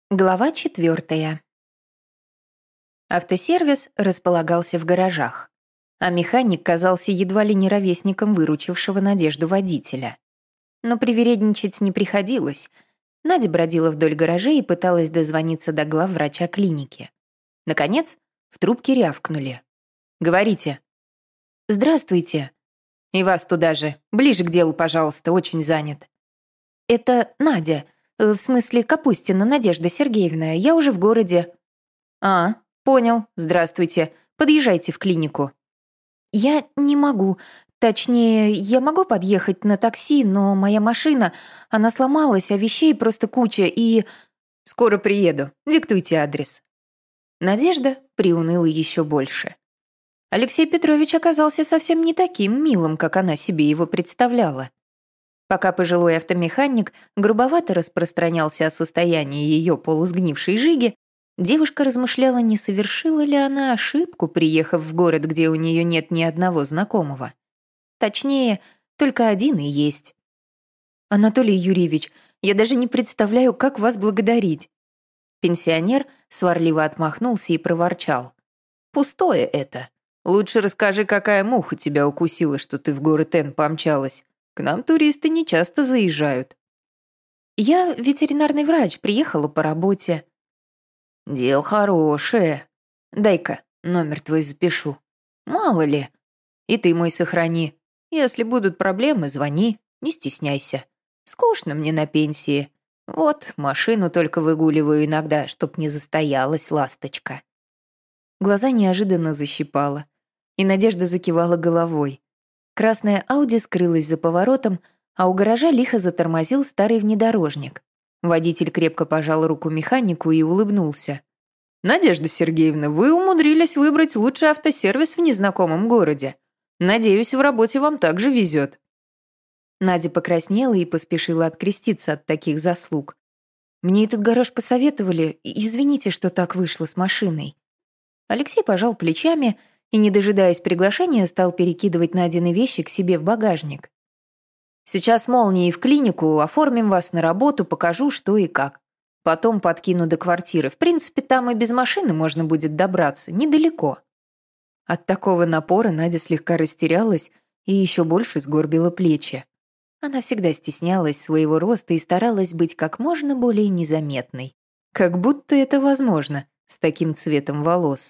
Глава 4. Автосервис располагался в гаражах, а механик казался едва ли не ровесником выручившего Надежду водителя. Но привередничать не приходилось. Надя бродила вдоль гаражей и пыталась дозвониться до главврача клиники. Наконец, в трубке рявкнули. «Говорите». «Здравствуйте». «И вас туда же. Ближе к делу, пожалуйста, очень занят». «Это Надя. В смысле, Капустина Надежда Сергеевна. Я уже в городе». «А, понял. Здравствуйте. Подъезжайте в клинику». «Я не могу. Точнее, я могу подъехать на такси, но моя машина, она сломалась, а вещей просто куча, и...» «Скоро приеду. Диктуйте адрес». Надежда приуныла еще больше. Алексей Петрович оказался совсем не таким милым, как она себе его представляла. Пока пожилой автомеханик грубовато распространялся о состоянии ее полусгнившей Жиги, девушка размышляла, не совершила ли она ошибку, приехав в город, где у нее нет ни одного знакомого. Точнее, только один и есть. «Анатолий Юрьевич, я даже не представляю, как вас благодарить». Пенсионер сварливо отмахнулся и проворчал. «Пустое это. Лучше расскажи, какая муха тебя укусила, что ты в город Н помчалась. К нам туристы не часто заезжают». «Я ветеринарный врач, приехала по работе». «Дело хорошее. Дай-ка номер твой запишу. Мало ли. И ты мой сохрани. Если будут проблемы, звони, не стесняйся. Скучно мне на пенсии. Вот, машину только выгуливаю иногда, чтоб не застоялась ласточка». Глаза неожиданно защипала, и Надежда закивала головой. Красная Ауди скрылась за поворотом, а у гаража лихо затормозил старый внедорожник. Водитель крепко пожал руку механику и улыбнулся. «Надежда Сергеевна, вы умудрились выбрать лучший автосервис в незнакомом городе. Надеюсь, в работе вам также везет». Надя покраснела и поспешила откреститься от таких заслуг. «Мне этот гараж посоветовали, извините, что так вышло с машиной». Алексей пожал плечами и, не дожидаясь приглашения, стал перекидывать Надины вещи к себе в багажник. «Сейчас молнией в клинику, оформим вас на работу, покажу, что и как. Потом подкину до квартиры. В принципе, там и без машины можно будет добраться, недалеко». От такого напора Надя слегка растерялась и еще больше сгорбила плечи. Она всегда стеснялась своего роста и старалась быть как можно более незаметной. Как будто это возможно с таким цветом волос.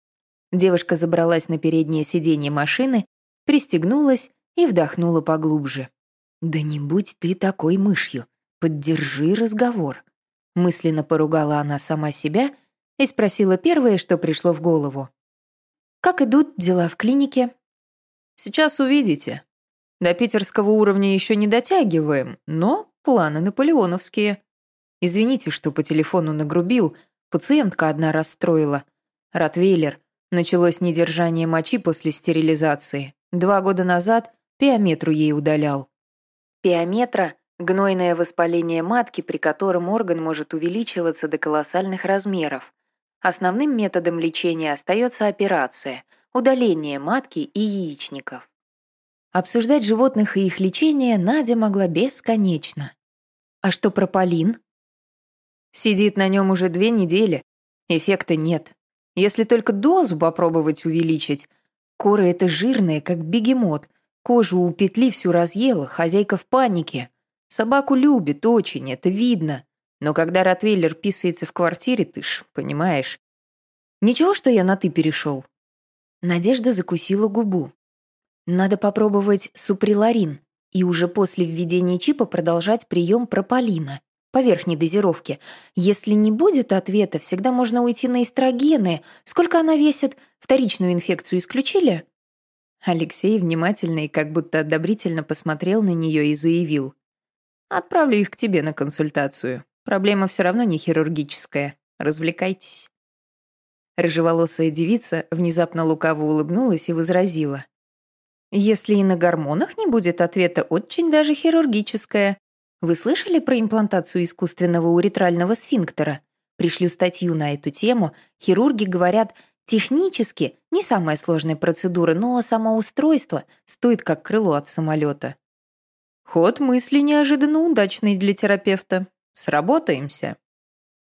Девушка забралась на переднее сиденье машины, пристегнулась и вдохнула поглубже. «Да не будь ты такой мышью, поддержи разговор», мысленно поругала она сама себя и спросила первое, что пришло в голову. «Как идут дела в клинике?» «Сейчас увидите. До питерского уровня еще не дотягиваем, но планы наполеоновские. Извините, что по телефону нагрубил, пациентка одна расстроила. Ротвейлер. Началось недержание мочи после стерилизации. 2 года назад пиометру ей удалял». Пиометра – гнойное воспаление матки, при котором орган может увеличиваться до колоссальных размеров. Основным методом лечения остается операция – удаление матки и яичников. Обсуждать животных и их лечение Надя могла бесконечно. А что прополин? Сидит на нем уже 2 недели. Эффекта нет. Если только дозу попробовать увеличить. Коры это жирные, как бегемот. Кожу у петли всю разъела, хозяйка в панике. Собаку любит очень, это видно. Но когда ротвейлер писается в квартире, ты ж понимаешь. Ничего, что я на «ты» перешел. Надежда закусила губу. Надо попробовать суприларин и уже после введения чипа продолжать прием прополина по верхней дозировке. Если не будет ответа, всегда можно уйти на эстрогены. Сколько она весит? Вторичную инфекцию исключили? Алексей внимательно и как будто одобрительно посмотрел на нее и заявил. «Отправлю их к тебе на консультацию. Проблема все равно не хирургическая. Развлекайтесь». Рыжеволосая девица внезапно лукаво улыбнулась и возразила. «Если и на гормонах не будет ответа, очень даже хирургическое. Вы слышали про имплантацию искусственного уретрального сфинктера? Пришлю статью на эту тему. Хирурги говорят, технически не самая сложная процедура, но само устройство стоит как крыло от самолета». Ход мысли неожиданно удачный для терапевта. Сработаемся.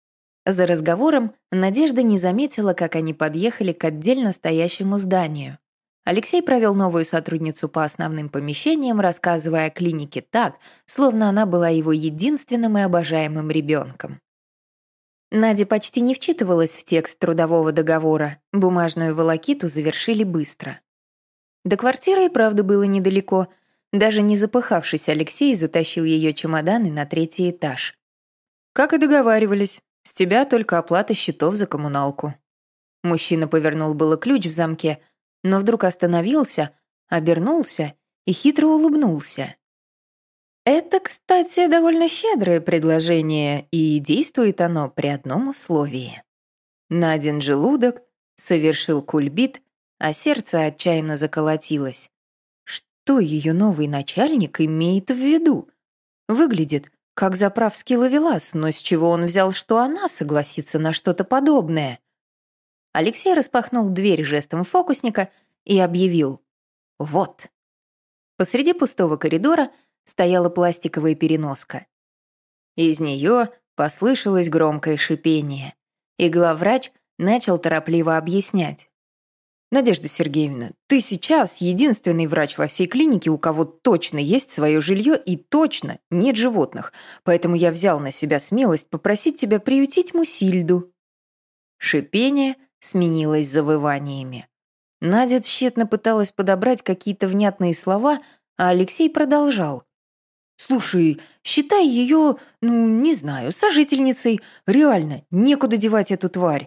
За разговором Надежда не заметила, как они подъехали к отдельно стоящему зданию. Алексей провел новую сотрудницу по основным помещениям, рассказывая о клинике так, словно она была его единственным и обожаемым ребенком. Надя почти не вчитывалась в текст трудового договора, бумажную волокиту завершили быстро. До квартиры и правда было недалеко. Даже не запыхавшись, Алексей затащил ее чемоданы на 3-й этаж. «Как и договаривались, с тебя только оплата счетов за коммуналку». Мужчина повернул было ключ в замке, но вдруг остановился, обернулся и хитро улыбнулся. «Это, кстати, довольно щедрое предложение, и действует оно при одном условии». Надин желудок совершил кульбит, а сердце отчаянно заколотилось. Что ее новый начальник имеет в виду? Выглядит как заправский ловелас, но с чего он взял, что она согласится на что-то подобное? Алексей распахнул дверь жестом фокусника и объявил: «Вот». Посреди пустого коридора стояла пластиковая переноска. Из нее послышалось громкое шипение, и главврач начал торопливо объяснять. «Надежда Сергеевна, ты сейчас единственный врач во всей клинике, у кого точно есть свое жилье и точно нет животных, поэтому я взял на себя смелость попросить тебя приютить Мусильду». Шипение сменилось завываниями. Надя тщетно пыталась подобрать какие-то внятные слова, а Алексей продолжал. «Слушай, считай ее, не знаю, сожительницей. Реально, некуда девать эту тварь».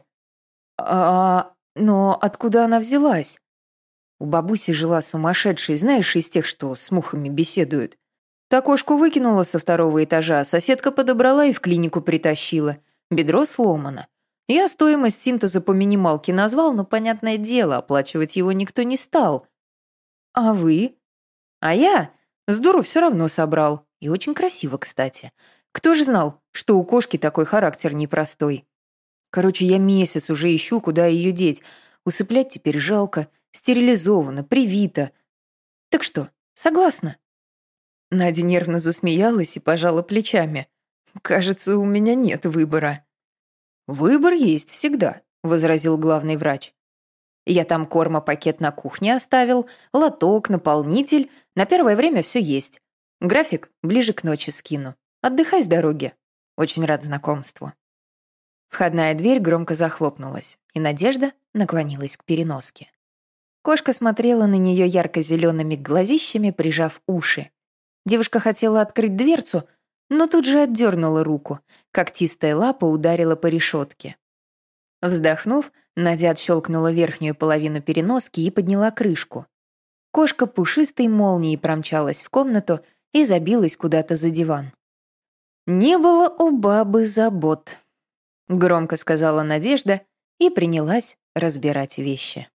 Но откуда она взялась? У бабуси жила сумасшедшая, знаешь, из тех, что с мухами беседуют. Та кошку выкинула со 2-го этажа, а соседка подобрала и в клинику притащила. Бедро сломано. Я стоимость синтеза по минималке назвал, но, понятное дело, оплачивать его никто не стал. А вы? А я с дуру все равно собрал. И очень красиво, кстати. Кто ж знал, что у кошки такой характер непростой? Короче, я месяц уже ищу, куда ее деть. Усыплять теперь жалко, стерилизована, привита. Так что, согласна?» Надя нервно засмеялась и пожала плечами. «Кажется, у меня нет выбора». «Выбор есть всегда», — возразил главный врач. «Я там корма-пакет на кухне оставил, лоток, наполнитель. На первое время все есть. График ближе к ночи скину. Отдыхай с дороги. Очень рад знакомству». Входная дверь громко захлопнулась, и Надежда наклонилась к переноске. Кошка смотрела на нее ярко-зелеными глазищами, прижав уши. Девушка хотела открыть дверцу, но тут же отдернула руку. Когтистая лапа ударила по решетке. Вздохнув, Надя отщелкнула верхнюю половину переноски и подняла крышку. Кошка пушистой молнией промчалась в комнату и забилась куда-то за диван. «Не было у бабы забот», — громко сказала Надежда и принялась разбирать вещи.